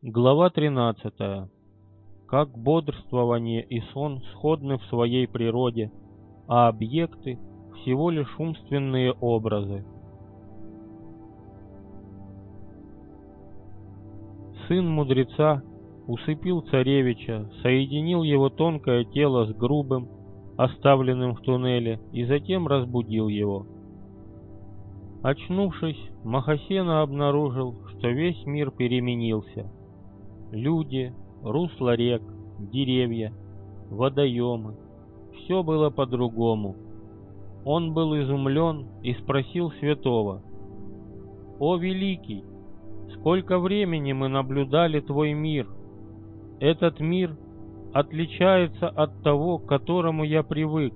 Глава 13. Как бодрствование и сон сходны в своей природе, а объекты всего лишь умственные образы. Сын мудреца усыпил царевича, соединил его тонкое тело с грубым, оставленным в туннеле, и затем разбудил его. Очнувшись, Махасена обнаружил, что весь мир переменился. Люди, русла рек, деревья, водоемы — все было по-другому. Он был изумлен и спросил святого: «О великий, сколько времени мы наблюдали твой мир! Этот мир отличается от того, к которому я привык».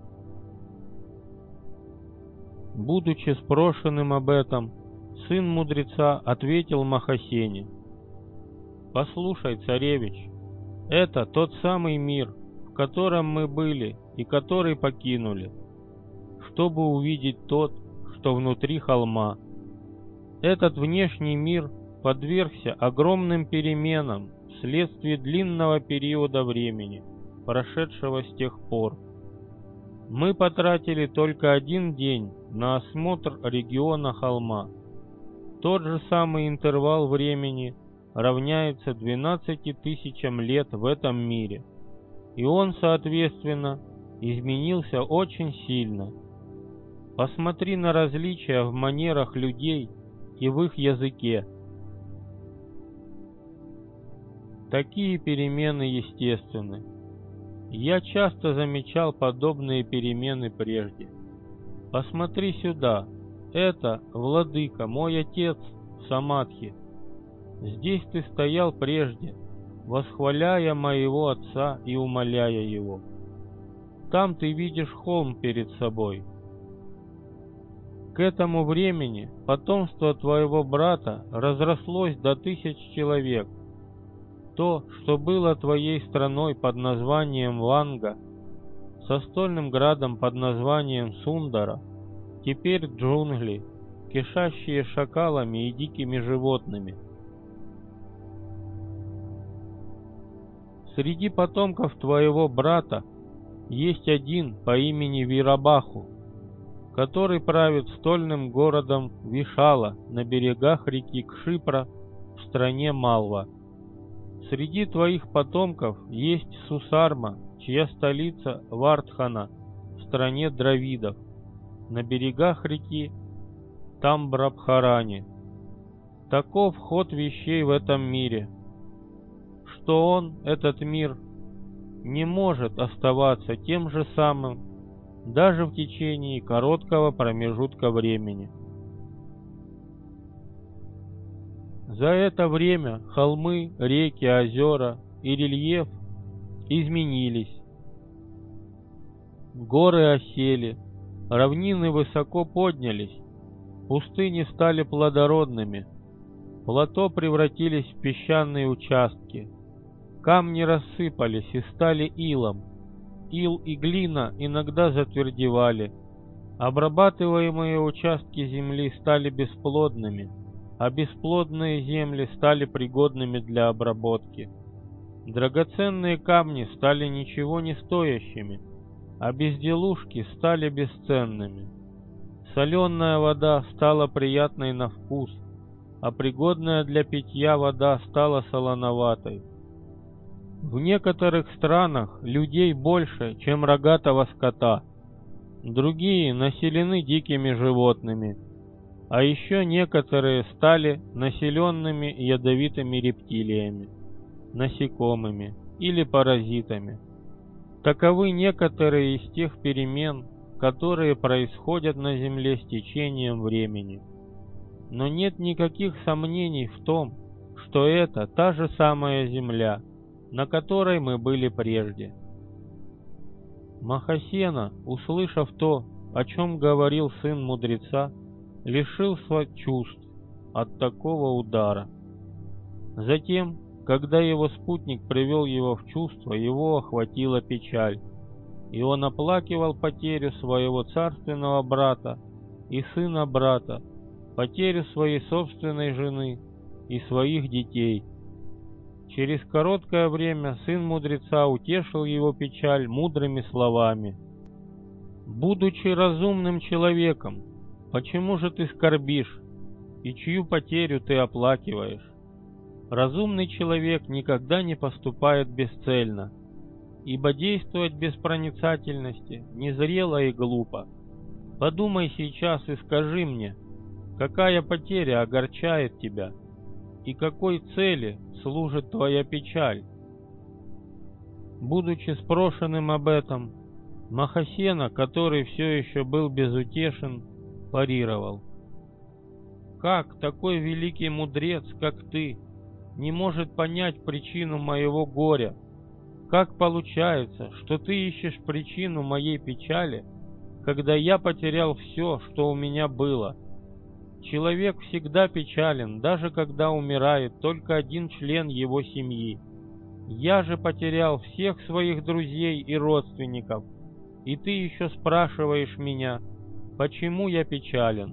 Будучи спрошенным об этом, сын мудреца ответил Махасене: «Послушай, царевич, это тот самый мир, в котором мы были и который покинули, чтобы увидеть тот, что внутри холма. Этот внешний мир подвергся огромным переменам вследствие длинного периода времени, прошедшего с тех пор. Мы потратили только один день на осмотр региона холма. Тот же самый интервал времени равняется 12 тысячам лет в этом мире, и он, соответственно, изменился очень сильно. Посмотри на различия в манерах людей и в их языке. Такие перемены естественны. Я часто замечал подобные перемены прежде. Посмотри сюда, это, владыка, мой отец в Самадхи. Здесь ты стоял прежде, восхваляя моего отца и умоляя его. Там ты видишь холм перед собой. К этому времени потомство твоего брата разрослось до 1000 человек. То, что было твоей страной под названием Ванга, со стольным градом под названием Сундара, теперь джунгли, кишащие шакалами и дикими животными. Среди потомков твоего брата есть один по имени Вирабаху, который правит стольным городом Вишала на берегах реки Кшипра в стране Малва. Среди твоих потомков есть Сусарма, чья столица Вардхана в стране Дравидов, на берегах реки Тамбрабхарани. Таков ход вещей в этом мире, что он, этот мир, не может оставаться тем же самым даже в течение короткого промежутка времени. За это время холмы, реки, озера и рельеф изменились. Горы осели, равнины высоко поднялись, пустыни стали плодородными, плато превратились в песчаные участки, камни рассыпались и стали илом, ил и глина иногда затвердевали, обрабатываемые участки земли стали бесплодными, а бесплодные земли стали пригодными для обработки. Драгоценные камни стали ничего не стоящими, а безделушки стали бесценными. Соленая вода стала приятной на вкус, а пригодная для питья вода стала солоноватой. В некоторых странах людей больше, чем рогатого скота, другие населены дикими животными, а еще некоторые стали населенными ядовитыми рептилиями, насекомыми или паразитами. Таковы некоторые из тех перемен, которые происходят на Земле с течением времени. Но нет никаких сомнений в том, что это та же самая Земля, на которой мы были прежде. Махасена, услышав то, о чем говорил сын мудреца, лишился чувств от такого удара. Затем, когда его спутник привел его в чувство, его охватила печаль, и он оплакивал потерю своего царственного брата и сына брата, потерю своей собственной жены и своих детей. Через короткое время сын мудреца утешил его печаль мудрыми словами. «Будучи разумным человеком, почему же ты скорбишь, и чью потерю ты оплакиваешь? Разумный человек никогда не поступает бесцельно, ибо действовать без проницательности незрело и глупо. Подумай сейчас и скажи мне, какая потеря огорчает тебя, и какой цели служит твоя печаль?» Будучи спрошенным об этом, Махасена, который все еще был безутешен, парировал. «Как такой великий мудрец, как ты, не может понять причину моего горя? Как получается, что ты ищешь причину моей печали, когда я потерял все, что у меня было? Человек всегда печален, даже когда умирает только один член его семьи. Я же потерял всех своих друзей и родственников, и ты еще спрашиваешь меня, почему я печален?»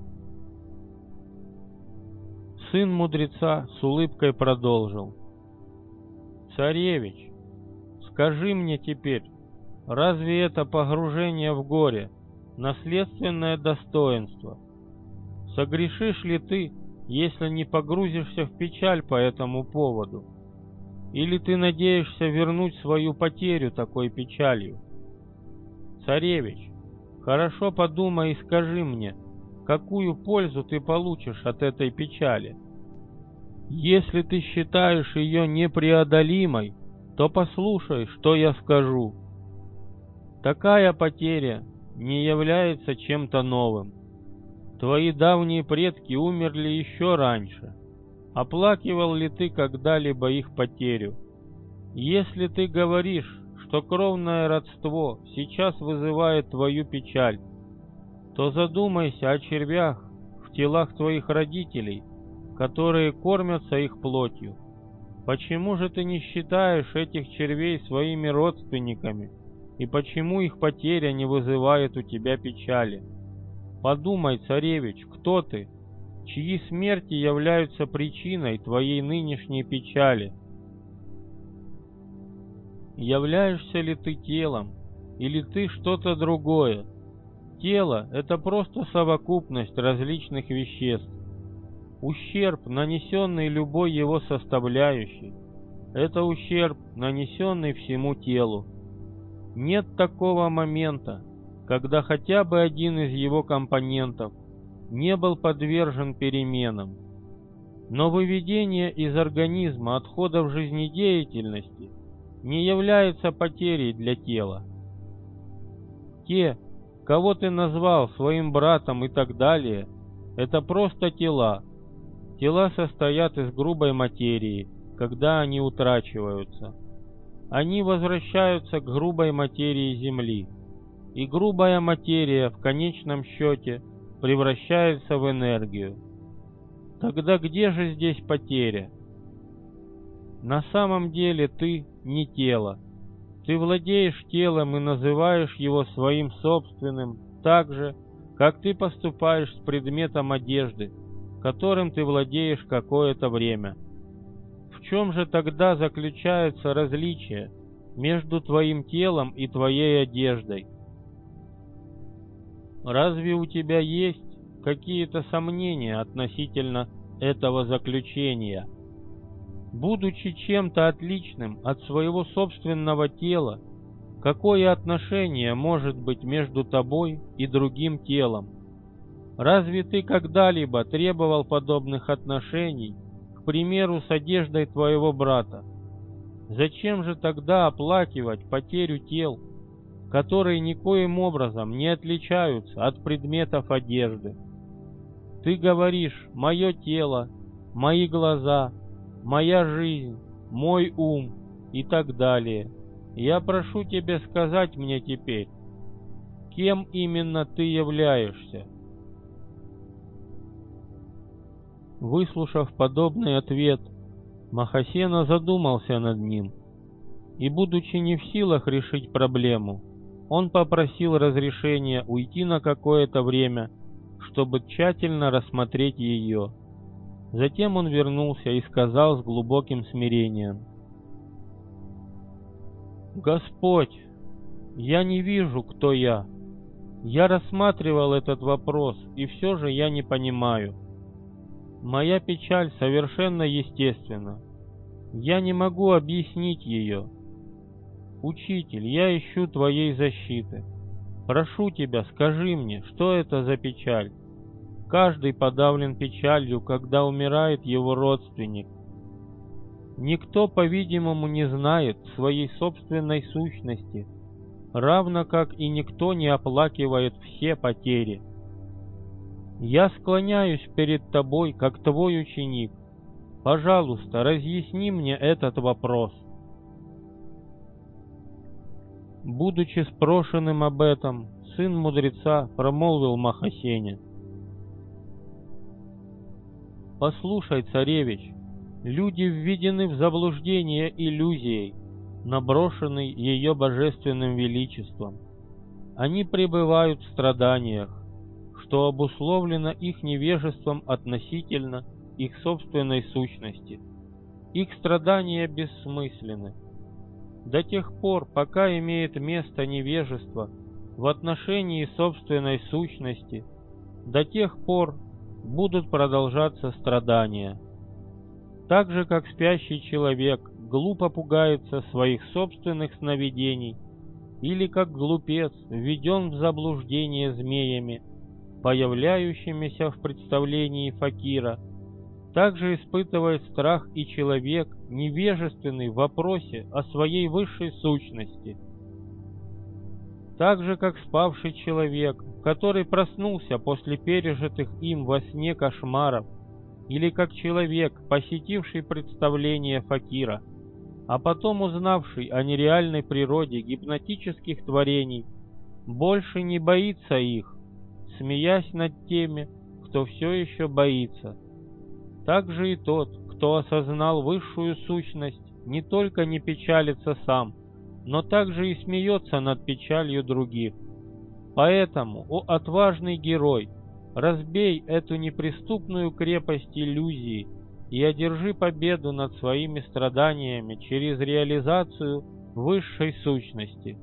Сын мудреца с улыбкой продолжил. «Царевич, скажи мне теперь, разве это погружение в горе наследственное достоинство? Согрешишь ли ты, если не погрузишься в печаль по этому поводу? Или ты надеешься вернуть свою потерю такой печалью? Царевич, хорошо подумай и скажи мне, какую пользу ты получишь от этой печали? Если ты считаешь ее непреодолимой, то послушай, что я скажу. Такая потеря не является чем-то новым. Твои давние предки умерли еще раньше. Оплакивал ли ты когда-либо их потерю? Если ты говоришь, что кровное родство сейчас вызывает твою печаль, то задумайся о червях в телах твоих родителей, которые кормятся их плотью. Почему же ты не считаешь этих червей своими родственниками, и почему их потеря не вызывает у тебя печали? Подумай, царевич, кто ты, чьи смерти являются причиной твоей нынешней печали? Являешься ли ты телом, или ты что-то другое? Тело — это просто совокупность различных веществ. Ущерб, нанесенный любой его составляющей, это ущерб, нанесенный всему телу. Нет такого момента, когда хотя бы один из его компонентов не был подвержен переменам. Но выведение из организма отходов жизнедеятельности не является потерей для тела. Те, кого ты назвал своим братом и так далее, это просто тела. Тела состоят из грубой материи, когда они утрачиваются. Они возвращаются к грубой материи Земли, и грубая материя в конечном счете превращается в энергию. Тогда где же здесь потеря? На самом деле ты не тело. Ты владеешь телом и называешь его своим собственным, так же, как ты поступаешь с предметом одежды, которым ты владеешь какое-то время. В чем же тогда заключается различие между твоим телом и твоей одеждой? Разве у тебя есть какие-то сомнения относительно этого заключения? Будучи чем-то отличным от своего собственного тела, какое отношение может быть между тобой и другим телом? Разве ты когда-либо требовал подобных отношений, к примеру, с одеждой твоего брата? Зачем же тогда оплакивать потерю тел, которые никоим образом не отличаются от предметов одежды? Ты говоришь «моё тело», «мои глаза», «моя жизнь», «мой ум» и так далее. Я прошу тебя сказать мне теперь, кем именно ты являешься? Выслушав подобный ответ, Махасена задумался над ним, и, будучи не в силах решить проблему, он попросил разрешения уйти на какое-то время, чтобы тщательно рассмотреть ее. Затем он вернулся и сказал с глубоким смирением: «Господь, я не вижу, кто я. Я рассматривал этот вопрос, и все же я не понимаю. Моя печаль совершенно естественна. Я не могу объяснить ее. Учитель, я ищу твоей защиты. Прошу тебя, скажи мне, что это за печаль? Каждый подавлен печалью, когда умирает его родственник. Никто, по-видимому, не знает своей собственной сущности, равно как и никто не оплакивает все потери. Я склоняюсь перед тобой, как твой ученик. Пожалуйста, разъясни мне этот вопрос». Будучи спрошенным об этом, сын мудреца промолвил Махасене: «Послушай, царевич, люди введены в заблуждение иллюзией, наброшенной ее божественным величеством. Они пребывают в страданиях, что обусловлено их невежеством относительно их собственной сущности. Их страдания бессмысленны. До тех пор, пока имеет место невежество в отношении собственной сущности, до тех пор будут продолжаться страдания. Так же, как спящий человек глупо пугается своих собственных сновидений, или как глупец введен в заблуждение змеями, появляющимися в представлении факира, также испытывает страх и человек, невежественный в вопросе о своей высшей сущности. Так же, как спавший человек, который проснулся после пережитых им во сне кошмаров, или как человек, посетивший представление факира, а потом узнавший о нереальной природе гипнотических творений, больше не боится их, смеясь над теми, кто все еще боится. Так же и тот, кто осознал высшую сущность, не только не печалится сам, но также и смеется над печалью других. Поэтому, о отважный герой, разбей эту неприступную крепость иллюзии и одержи победу над своими страданиями через реализацию высшей сущности.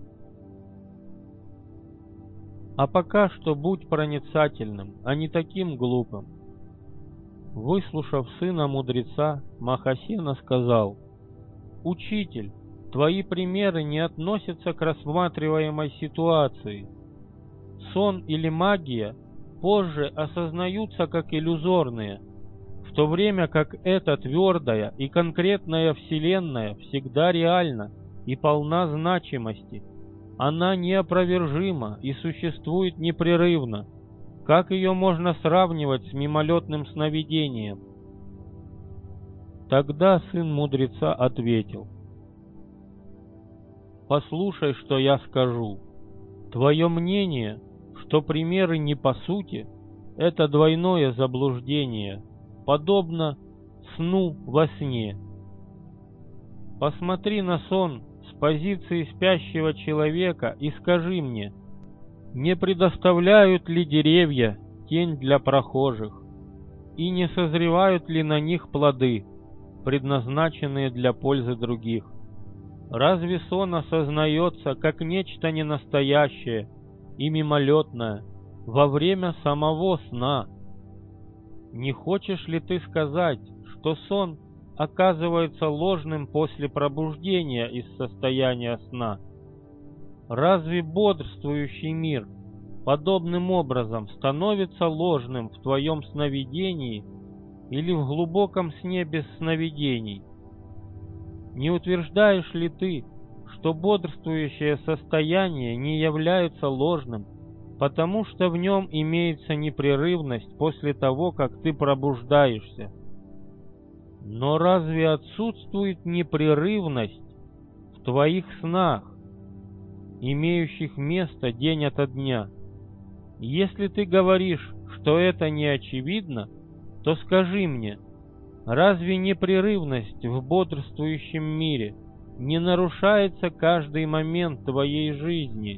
А пока что будь проницательным, а не таким глупым». Выслушав сына мудреца, Махасена сказал: «Учитель, твои примеры не относятся к рассматриваемой ситуации. Сон или магия позже осознаются как иллюзорные, в то время как эта твердая и конкретная Вселенная всегда реальна и полна значимости. Она неопровержима и существует непрерывно. Как ее можно сравнивать с мимолетным сновидением?» Тогда сын мудреца ответил: «Послушай, что я скажу. Твое мнение, что примеры не по сути, это двойное заблуждение, подобно сну во сне. Посмотри на сон с позиции спящего человека и скажи мне, не предоставляют ли деревья тень для прохожих, и не созревают ли на них плоды, предназначенные для пользы других? Разве сон осознается как нечто ненастоящее и мимолетное во время самого сна? Не хочешь ли ты сказать, что сон оказывается ложным после пробуждения из состояния сна? Разве бодрствующий мир подобным образом становится ложным в твоем сновидении или в глубоком сне без сновидений? Не утверждаешь ли ты, что бодрствующее состояние не является ложным, потому что в нем имеется непрерывность после того, как ты пробуждаешься? Но разве отсутствует непрерывность в твоих снах, имеющих место день ото дня? Если ты говоришь, что это не очевидно, то скажи мне, разве непрерывность в бодрствующем мире не нарушается каждый момент твоей жизни?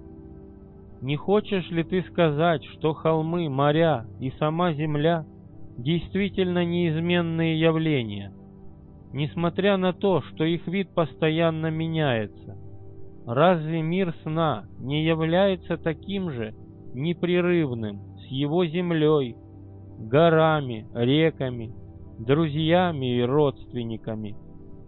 Не хочешь ли ты сказать, что холмы, моря и сама земля действительно неизменные явления, несмотря на то, что их вид постоянно меняется. Разве мир сна не является таким же непрерывным с его землей, горами, реками, друзьями и родственниками?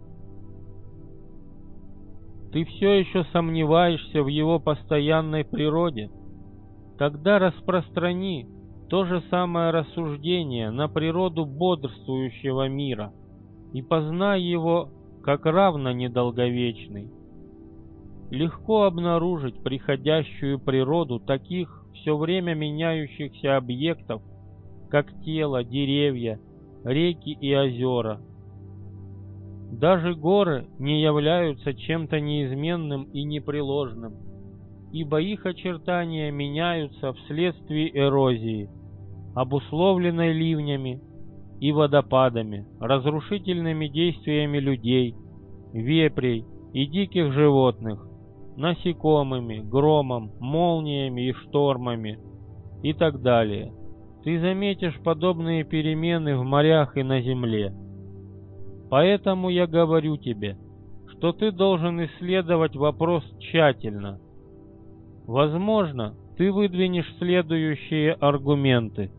Ты все еще сомневаешься в его постоянной природе? Тогда распространи то же самое рассуждение на природу бодрствующего мира и познай его как равно недолговечный. Легко обнаружить приходящую природу таких все время меняющихся объектов, как тело, деревья, реки и озера. Даже горы не являются чем-то неизменным и непреложным, ибо их очертания меняются вследствие эрозии, обусловленной ливнями и водопадами, разрушительными действиями людей, вепрей и диких животных, насекомыми, громом, молниями и штормами и так далее. Ты заметишь подобные перемены в морях и на земле. Поэтому я говорю тебе, что ты должен исследовать вопрос тщательно. Возможно, ты выдвинешь следующие аргументы.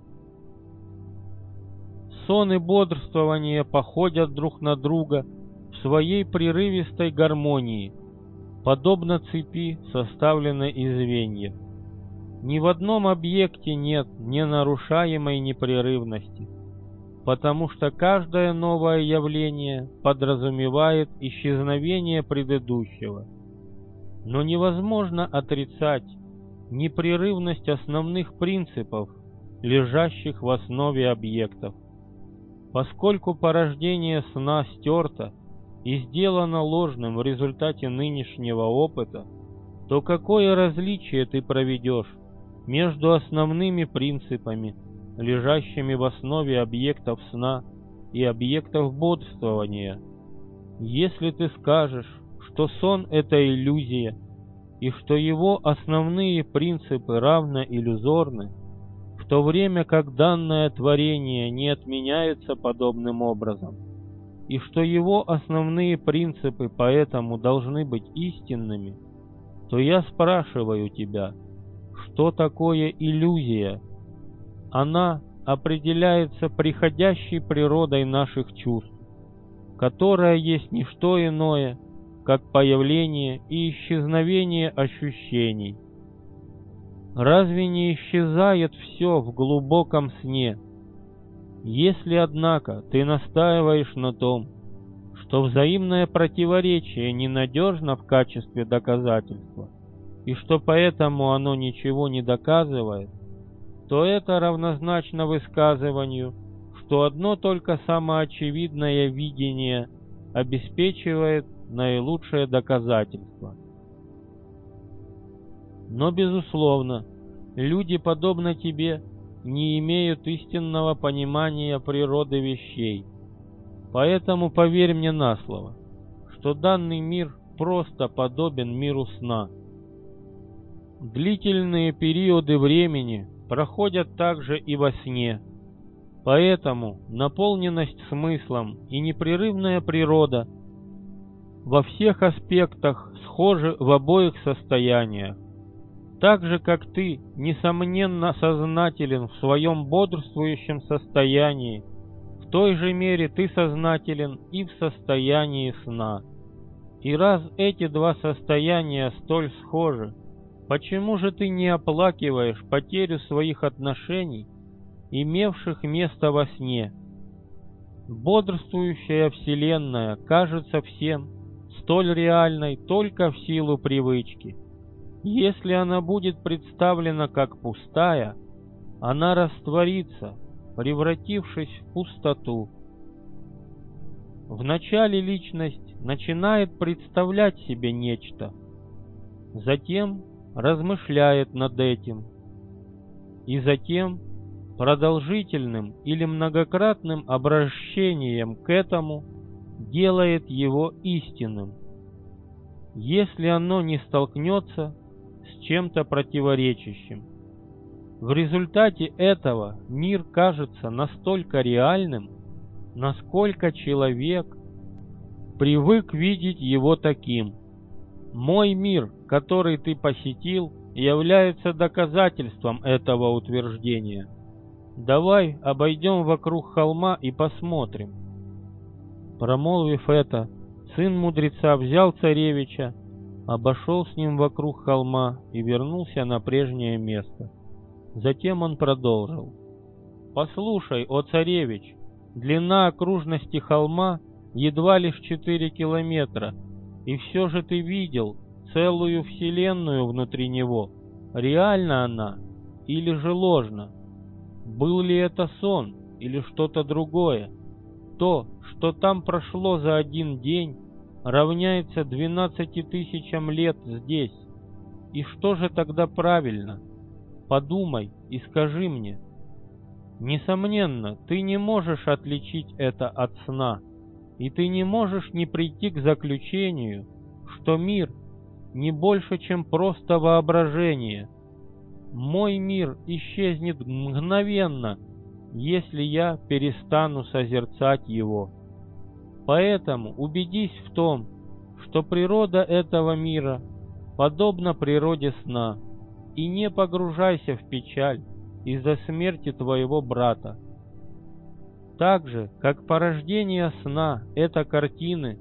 Сон и бодрствование походят друг на друга в своей прерывистой гармонии, подобно цепи, составленной из звеньев. Ни в одном объекте нет ненарушаемой непрерывности, потому что каждое новое явление подразумевает исчезновение предыдущего. Но невозможно отрицать непрерывность основных принципов, лежащих в основе объектов. Поскольку порождение сна стерто и сделано ложным в результате нынешнего опыта, то какое различие ты проведешь между основными принципами, лежащими в основе объектов сна и объектов бодрствования? Если ты скажешь, что сон — это иллюзия, и что его основные принципы равно иллюзорны, в то время как данное творение не отменяется подобным образом, и что его основные принципы поэтому должны быть истинными, то я спрашиваю тебя, что такое иллюзия? Она определяется приходящей природой наших чувств, которая есть не что иное, как появление и исчезновение ощущений. Разве не исчезает все в глубоком сне? Если, однако, ты настаиваешь на том, что взаимное противоречие ненадежно в качестве доказательства, и что поэтому оно ничего не доказывает, то это равнозначно высказыванию, что одно только самоочевидное видение обеспечивает наилучшее доказательство. Но, безусловно, люди, подобно тебе, не имеют истинного понимания природы вещей. Поэтому поверь мне на слово, что данный мир просто подобен миру сна. Длительные периоды времени проходят также и во сне. Поэтому наполненность смыслом и непрерывная природа во всех аспектах схожи в обоих состояниях. Так же, как ты, несомненно, сознателен в своем бодрствующем состоянии, в той же мере ты сознателен и в состоянии сна. И раз эти два состояния столь схожи, почему же ты не оплакиваешь потерю своих отношений, имевших место во сне? Бодрствующая Вселенная кажется всем столь реальной только в силу привычки. Если она будет представлена как пустая, она растворится, превратившись в пустоту. Вначале личность начинает представлять себе нечто, затем размышляет над этим, и затем продолжительным или многократным обращением к этому делает его истинным. Если оно не столкнется с чем-то противоречащим, В результате этого мир кажется настолько реальным, насколько человек привык видеть его таким. Мой мир, который ты посетил, является доказательством этого утверждения. Давай обойдем вокруг холма и посмотрим. Промолвив это, сын мудреца взял царевича, обошел с ним вокруг холма и вернулся на прежнее место. Затем он продолжил. «Послушай, о царевич, длина окружности холма едва лишь 4 километра, и все же ты видел целую вселенную внутри него. Реальна она или же ложна? Был ли это сон или что-то другое? То, что там прошло за один день, равняется 12 тысячам лет здесь. И что же тогда правильно? Подумай и скажи мне. Несомненно, ты не можешь отличить это от сна, и ты не можешь не прийти к заключению, что мир не больше, чем просто воображение. Мой мир исчезнет мгновенно, если я перестану созерцать его. Поэтому убедись в том, что природа этого мира подобна природе сна, и не погружайся в печаль из-за смерти твоего брата. Так же, как порождение сна — это картины,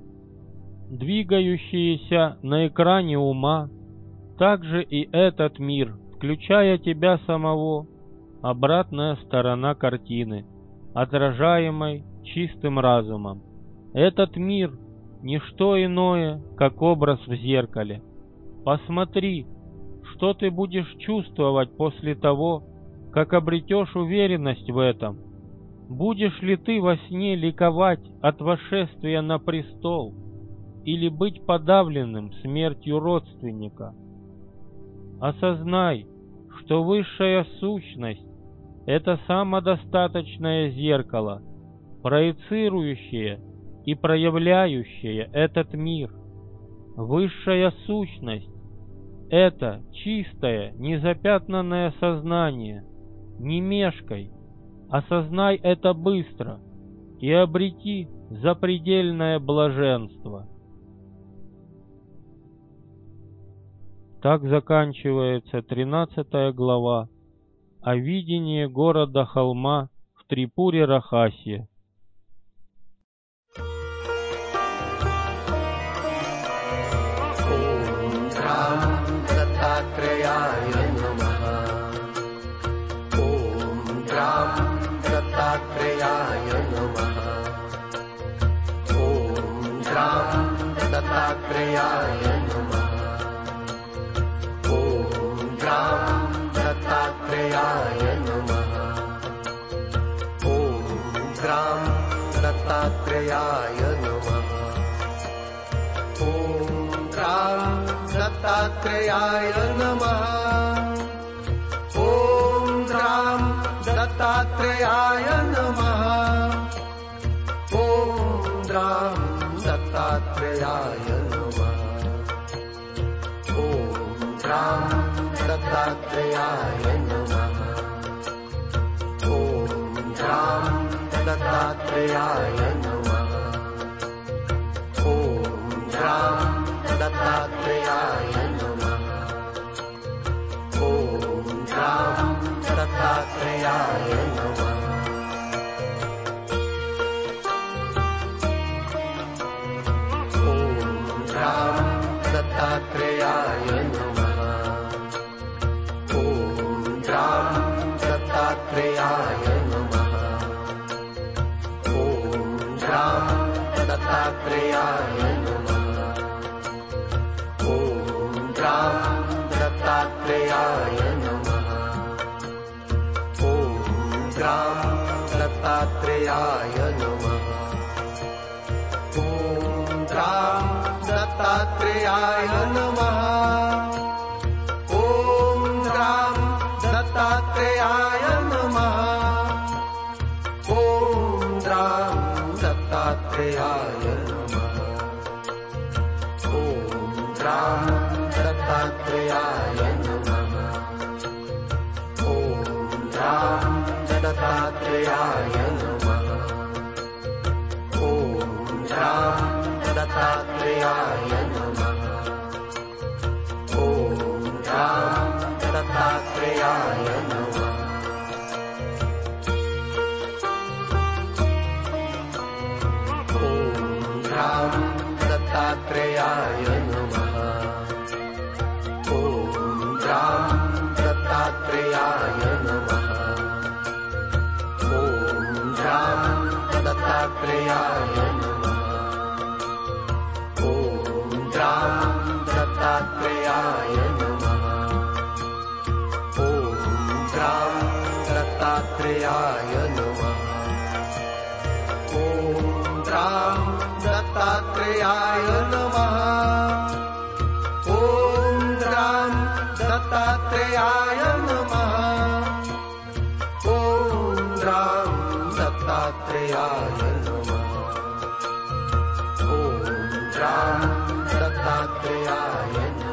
двигающиеся на экране ума, так же и этот мир, включая тебя самого, обратная сторона картины, отражаемой чистым разумом. Этот мир — ничто иное, как образ в зеркале. Посмотри, что ты будешь чувствовать после того, как обретешь уверенность в этом. Будешь ли ты во сне ликовать от восшествия на престол или быть подавленным смертью родственника? Осознай, что высшая сущность — это самодостаточное зеркало, проецирующее и проявляющее этот мир. Высшая сущность — это чистое, незапятнанное сознание. Не мешкай, осознай это быстро и обрети запредельное блаженство. Так заканчивается 13 глава о видении города-холма в Трипуре-Рахасе. दत्तात्रेयाय नमः। ॐ ग्रां दत्तात्रेयाय नमः। ॐ ग्रां दत्तात्रेयाय नमः। ॐ ग्रां दत्तात्रेयाय नमः। ॐ ग्रां दत्तात्रेयाय नमः। ॐ ग्रां दत्तात्रेयाय नमः। ॐ ग्रां दत्तात्रेयाय नमः। ॐ ग्रां दत्तात्रेयाय नमः। ॐ ग्रां दत्तात्रेयाय नमः। ॐ ग्रां दत्तात्रेयाय नमः। ॐ ग्रां दत्तात्रेयाय नमः। ॐ ग्रां दत्तात्रेयाय नमः। ॐ ग्रां दत्तात्रेयाय नमः। ॐ ग्रां दत्तात्रेयाय नमः। ॐ ग्रां दत्तात्रेयाय नमः। ॐ ग्रां दत्तात्रेयाय नमः। ॐ राम दत्तात्रेयाय नमः। ॐ राम दत्तात्रेयाय नमः। ॐ राम दत्तात्रेयाय नमः। ॐ राम दत्तात्रेयाय नमः। ॐ राम दत्तात्रेयाय नमः। ॐ राम दत्तात्रेयाय नमः। ॐ राम दत्तात्रेयाय नमः। ॐ राम दत्तात्रेयाय नमः। ॐ राम दत्तात्रेयाय नमः। ॐ राम दत्तात्रेयाय नमः। ॐ राम दत्तात्रेयाय नमः।